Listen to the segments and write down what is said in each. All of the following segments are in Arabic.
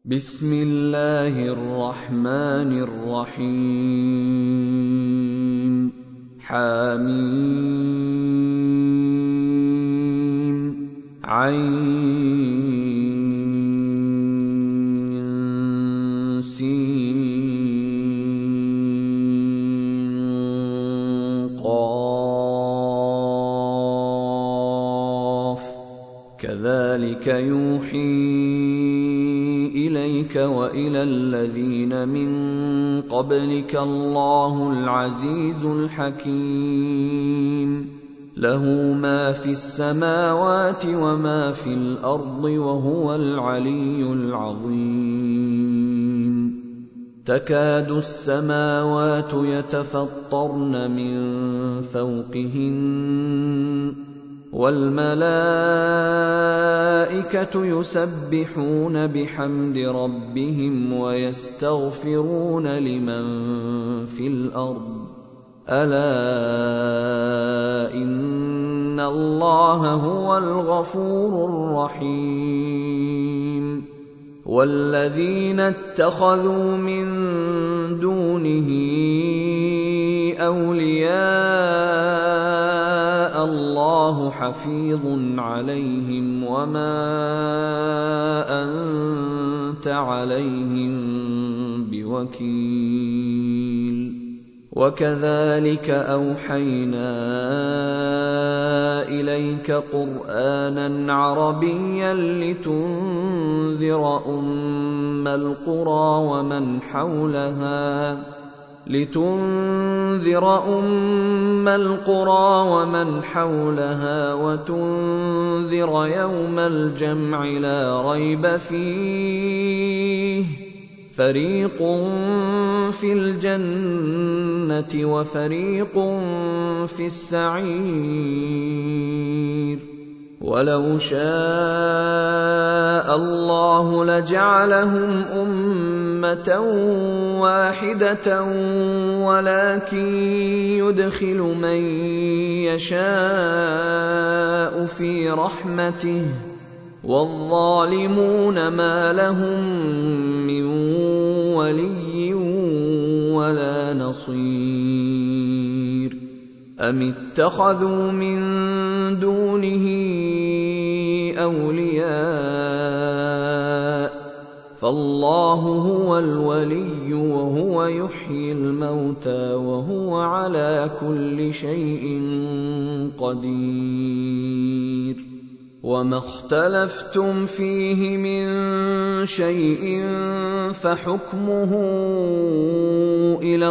بسم الله الرحمن الرحيم حميم عين سين قاف كذلك يوحي إليك وإلى الذين من قبلك الله العزيز الحكيم له ما في السماوات وما في الأرض وهو العلي العظيم تكاد السماوات يتفطرن من فوقهن والملائكة يسبحون بحمد ربهم ويستغفرون لمن في الأرض ألا إن الله هو الغفور الرحيم والذين اتخذوا من دونه أولياء الله حفيظ عليهم وما أنت عليهم بوكيل وكذلك أوحينا إليك قرآنا عربيا لتنذر أم القرى ومن حولها وتنذر يوم الجمع لا ريب فيه فريق في الجنة وفريق في السعير ولو شاء الله لجعلهم أمة واحدة ولكن يدخل من يشاء في رحمته والظالمون ما لهم من ولي ولا نصير أم اتخذوا من دونه أولياء فالله هو الولي وهو يحيي الموتى وهو على كل شيء قدير وما اختلفتم فيه من شيء فحكمه إلى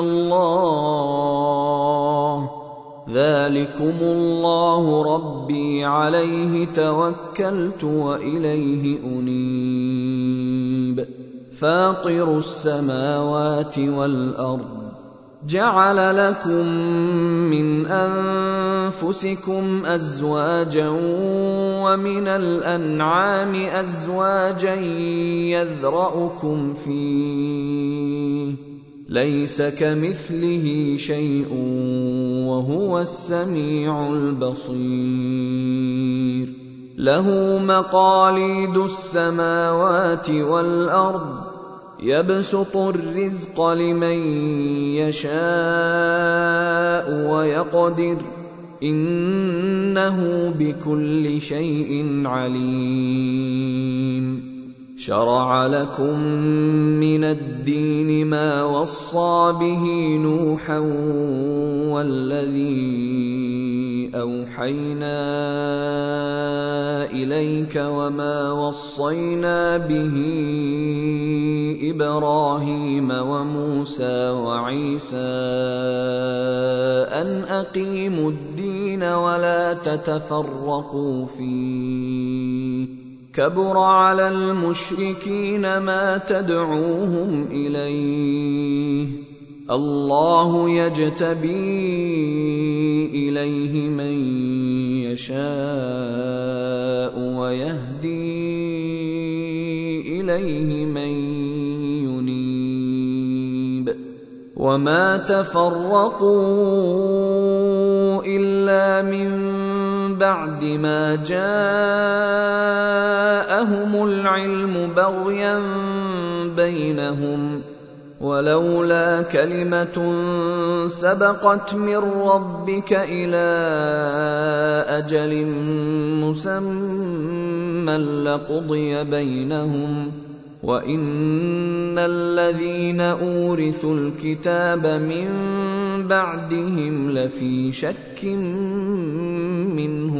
الله ذلكم الله ربي عليه توكلت وإليه أنيب فاطر السماوات والأرض جعل لكم من أنفسكم أزواجا ومن الأنعام أزواجا يذرأكم فيه ليس كمثله شيء وهو السميع البصير له مقاليد السماوات والأرض يبسط الرزق لمن يشاء ويقدر إنه بكل شيء عليم شرع لكم من الدين ما وصى به نوحا والذي أوحينا إليك وما وصينا به إبراهيم وموسى وعيسى أن أقيموا الدين ولا تتفرقوا فيه كبر على المشركين ما تدعوهم إليه الله يجتبي إليه من يشاء ويهدي إليه من ينيب وما تفرقوا إلا من بعد ما جاءهم العلم بغيا بينهم ولولا كلمة سبقت من ربك إلى أجل مسمى لقضي بينهم وإن الذين أورثوا الكتاب من بعدهم لفي شك منه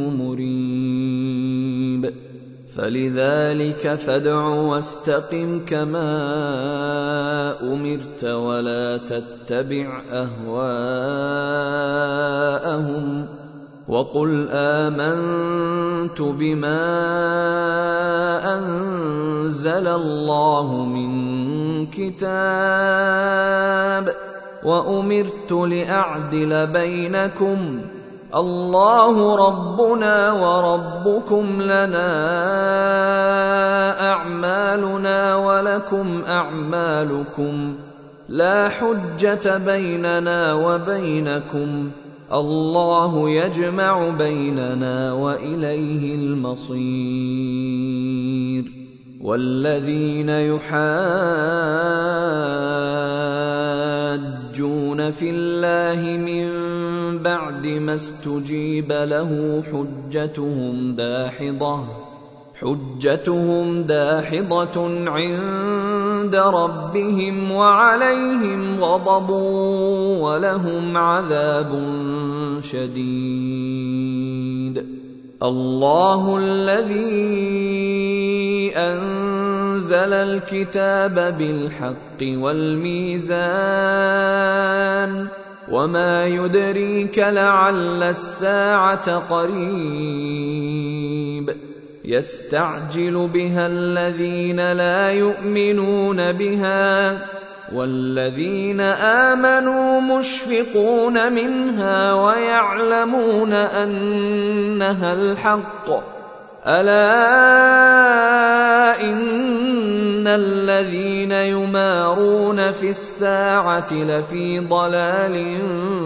مريب فلذلك فادع واستقم كما أمرت ولا تتبع أهواءهم وقل آمنت بما أنزل الله من كتاب وأمرت لأعدل بينكم الله ربنا وربكم لنا أعمالنا ولكم أعمالكم لا حجة بيننا وبينكم الله يجمع بيننا وإليه المصير والذين يحاجون في الله من بعد ما استجيب له حجتهم داحضة عند ربهم وعليهم غضب ولهم عذاب شديد الله الذي أنزل الكتاب بالحق والميزان وما يدريك لعل الساعة قريب يستعجل بها الذين لا يؤمنون بها والذين آمنوا مشفقون منها ويعلمون أنها الحق ألا إن الذين يمارون في الساعة لفي ضلال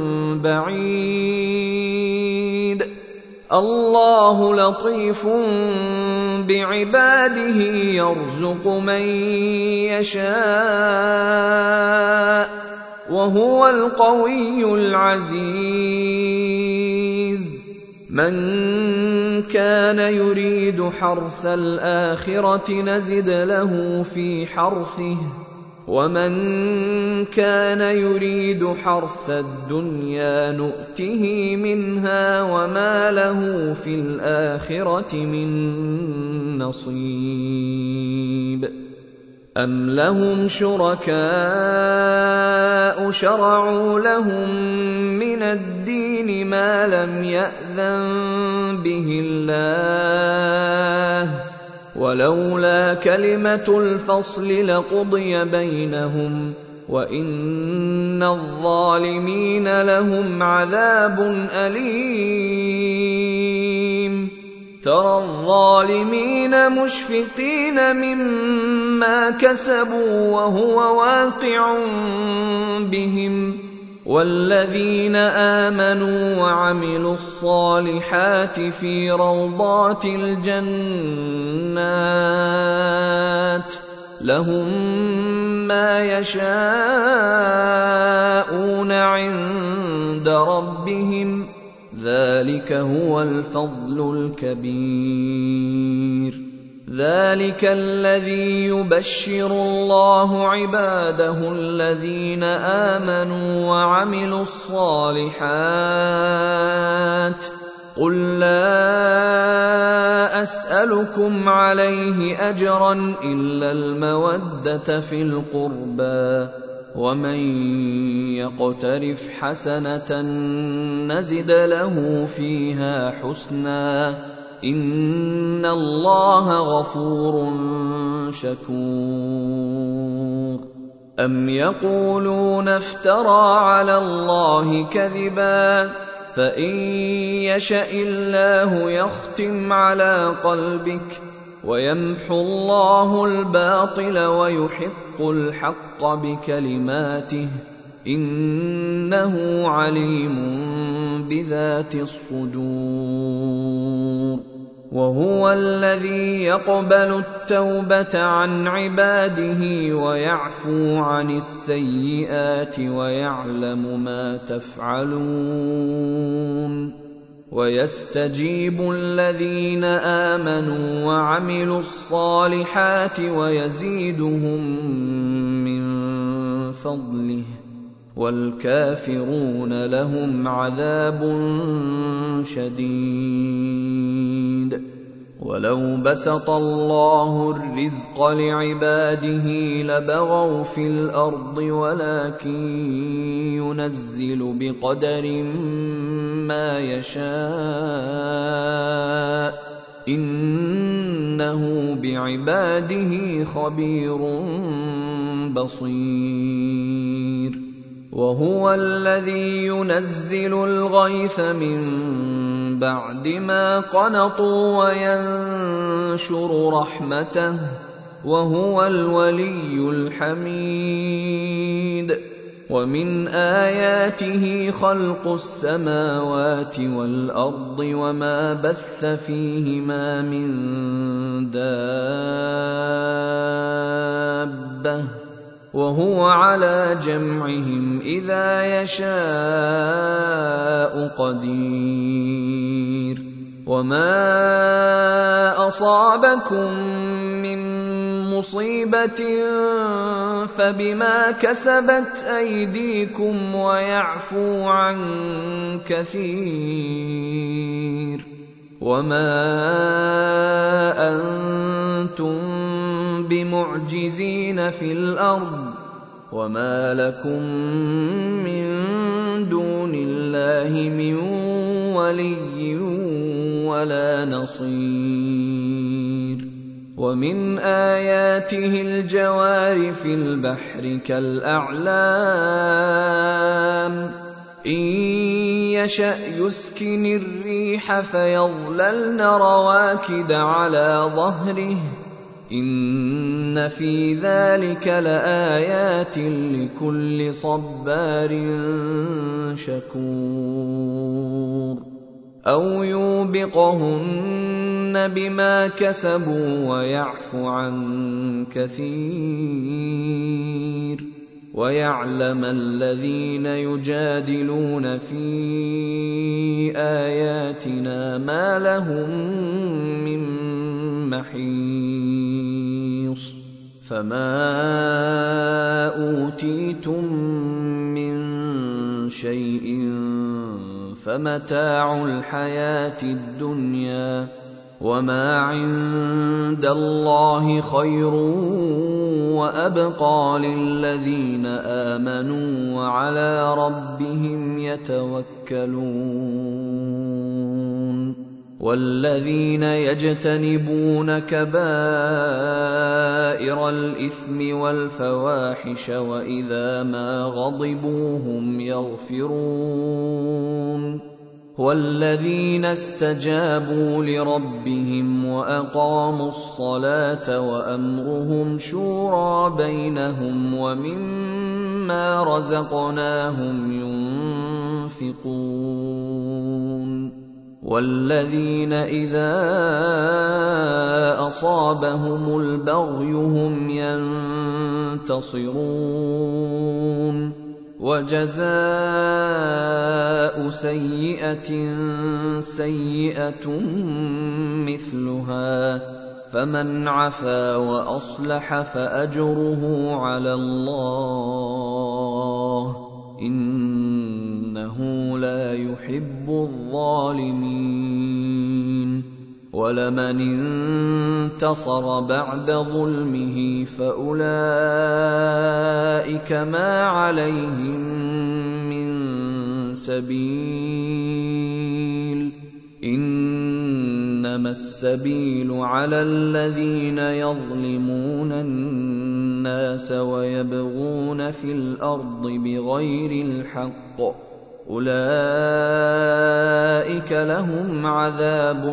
بعيد الله لطيف بعباده يرزق من يشاء وهو القوي العزيز من كان يريد حرث الآخرة نزد له في حرثه ومن كان يريد حرث الدنيا نؤته منها وما له في الآخرة من نصيب أم لهم شركاء شرعوا لهم من الدين ما لم يأذن به الله ولولا كلمة الفصل لقضي بينهم وإن الظالمين لهم عذاب أليم ترى الظالمين مشفقين مما كسبوا وهو واقع بهم والذين آمنوا وعملوا الصالحات في روضات الجنات لهم ما يشاءون عند ربهم ذلك هو الفضل الكبير ذلك الذي يبشر الله عباده الذين آمنوا وعملوا الصالحات قل لا أسألكم عليه أجرا إلا المودة في القربى ومن يقترف حسنة نزد له فيها حسنا إن الله غفور شكور أم يقولون افترى على الله كذبا فإن يشأ الله يختم على قلبك ويمحو الله الباطل ويحق الحق بكلماته إنه عليم بذات الصدور. وهو الذي يقبل التوبة عن عباده ويعفو عن السيئات ويعلم ما تفعلون. ويستجيب الذين آمنوا وعملوا الصالحات ويزيدهم من فضله، والكافرون لهم عذاب شديد. ولو بسط الله الرزق لعباده لبغوا في الأرض ولكن ينزل بقدر ما يشاء إنه بعباده خبير بصير. وهو الذي ينزل الغيث من بعد ما قنطوا وينشر رحمته وهو الولي الحميد. ومن آياته خلق السماوات والأرض وما بث فيهما من دابة وهو على جمعهم إذا يشاء قدير. وما أصابكم من مصيبة فبما كسبت أيديكم ويعفو عن كثير. وما أنتم بمعجزين في الأرض وما لكم من دون الله من ولي ولا نصير. ومن آياته الجوار في البحر كالأعلام إن يشأ يسكن الريح فيظللن رواكد على ظهره إن في ذلك لآيات لكل صبار شكور. أو يوبقهن بما كسبوا ويعفو عن كثير. ويعلم الذين يجادلون في آياتنا ما لهم من محيص. فما أوتيتم من شيء فمتاع الحياة الدنيا وما عند الله خير وأبقى للذين آمنوا وعلى ربهم يتوكلون. والذين يجتنبون كبائر الإثم والفواحش وإذا ما غضبوا هم يغفرون. والذين استجابوا لربهم وأقاموا الصلاة وأمرهم شورى بينهم ومما رزقناهم ينفقون. والذين إذا أصابهم البغي هم ينتصرون. وجزاء سيئة سيئة مثلها فمن عفا وأصلح فأجره على الله إنه لا يحب الظالمين. ولمن انتصر بعد ظلمه فأولئك ما عليهم من سبيل إنما السبيل على الذين يظلمون الناس ويبغون في الأرض بغير الحق أولئك لهم عذاب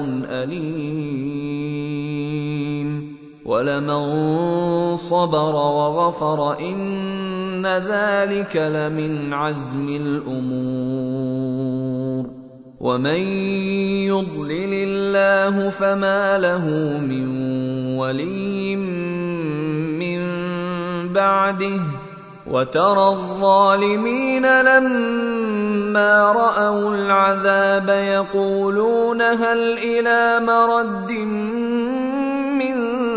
أليم. ولمن صبر وغفر إن إِنَّ ذَلِكَ لَمِنْ عَزْمِ الْأُمُورِ وَمَن يُضْلِلِ اللَّهُ فَمَا لَهُ مِن وَلِيٍّ مِّن بَعْدِهِ وَتَرَى الظَّالِمِينَ لَمَّا رَأَوُا الْعَذَابَ يَقُولُونَ هَلْ إِلَىٰ مَرَدٍّ مِّن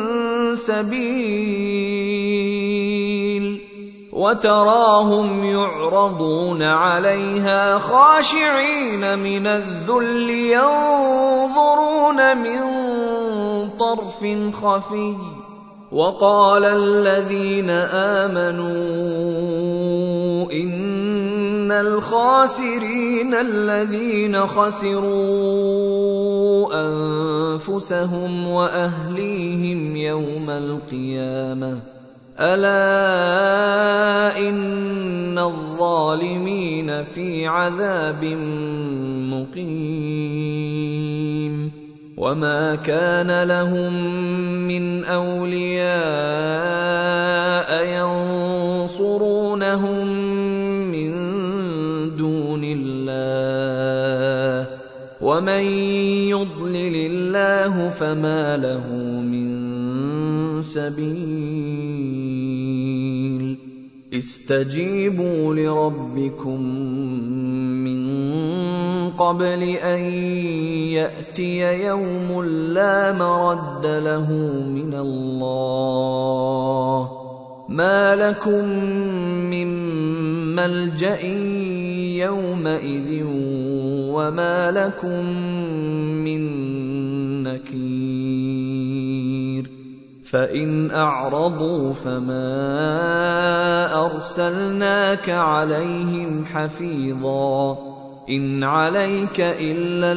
سَبِيلٍ وَتَرَاهُمْ يُعْرَضُونَ عَلَيْهَا خَاشِعِينَ مِنَ الذُّلِّ يَنظُرُونَ مِن طَرْفٍ خَفِيٍّ وَقَالَ الَّذِينَ آمَنُوا إِنَّ الْخَاسِرِينَ الَّذِينَ خَسِرُوا أَنفُسَهُمْ وَأَهْلِيهِمْ يَوْمَ الْقِيَامَةِ أَلَا إِنَّ الظَّالِمِينَ فِي عَذَابٍ مُّقِيمٍ وَمَا كَانَ لَهُم مِّنْ أَوْلِيَاءَ يَنصُرُونَهُم مِّن دُونِ اللَّهِ وَمَن يُضْلِلِ اللَّهُ فَمَا لَهُ مِن سَبِيلٍ اسْتَجِيبُوا لِرَبِّكُم مِّن قَبْلِ أَن يَأْتِيَ يَوْمٌ لَّا مَرَدَّ لَهُ مِنَ اللَّهِ مَا لَكُم مِّن مَّلْجَإٍ يَوْمَئِذٍ وَمَا لَكُم مِّن نَّكِيرٍ فَإِنْ أَعْرَضُوا فَمَا أَرْسَلْنَاكَ عَلَيْهِمْ حَفِيظًا إِنْ عَلَيْكَ إِلَّا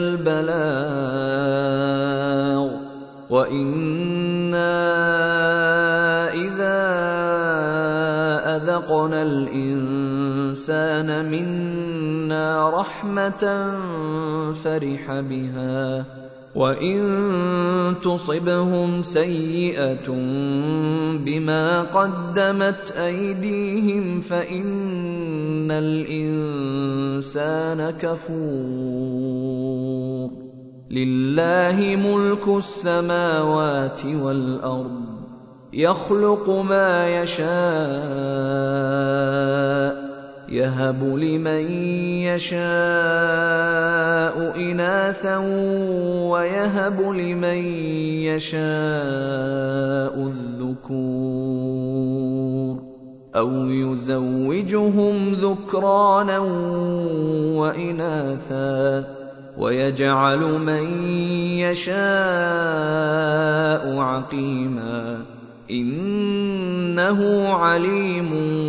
الْبَلَاغُ وَإِنَّا إِذَا أَذَقْنَا الْإِنسَانَ مِنَّا رَحْمَةً فَرِحَ بِهَا وَإِن تُصِبْهُمْ سَيِّئَةٌ بِمَا قَدَّمَتْ أَيْدِيهِمْ فَإِنَّ الْإِنسَانَ كَفُورٌ لِلَّهِ مُلْكُ السَّمَاوَاتِ وَالْأَرْضِ يَخْلُقُ مَا يَشَاءُ يَهَبُ لِمَن يَشَاءُ إِنَاثًا وَيَهَبُ لِمَن يَشَاءُ الذُّكُورَ أَوْ يُزَوِّجُهُمْ ذُكْرَانًا وَإِنَاثًا وَيَجْعَلُ مَن يَشَاءُ عَقِيمًا إِنَّهُ عَلِيمٌ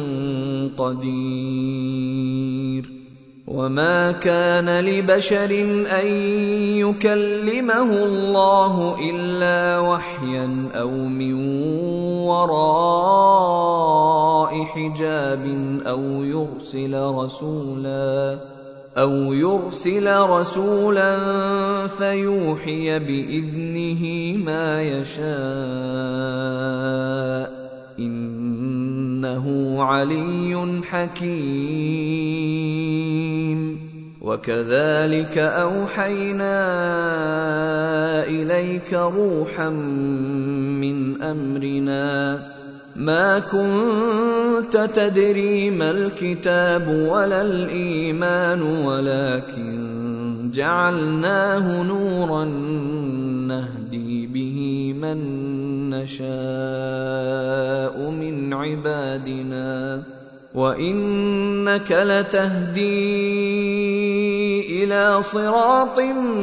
قدير وَمَا كَانَ لِبَشَرٍ أَن يُكَلِّمَهُ اللَّهُ إِلَّا وَحْيًا أَوْ مِن وَرَاءِ حِجَابٍ أَوْ يُرْسِلَ رَسُولًا فَيُوحِيَ بِإِذْنِهِ مَا يَشَاءُ إِنَّهُ عَلِيٌّ حَكِيمٌ وَكَذَلِكَ أَوْحَيْنَا إِلَيْكَ رُوحًا مِّنْ أَمْرِنَا مَا كُنتَ تَدْرِي مَا الْكِتَابُ وَلَا الْإِيمَانُ وَلَكِن جَعَلْنَاهُ نُورًا نَّهْدِي بِهِ مَن نَّشَاءُ مِنْ عِبَادِنَا وَإِنَّكَ لَتَهْدِي إِلَىٰ صِرَاطٍ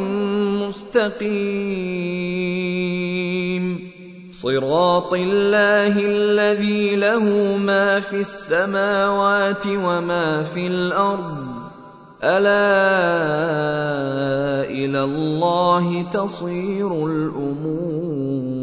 مُّسْتَقِيمٍ صِرَاطِ اللَّهِ الَّذِي لَهُ مَا فِي السَّمَاوَاتِ وَمَا فِي الْأَرْضِ أَلَا إِلَى اللَّهِ تَصِيرُ الْأُمُورُ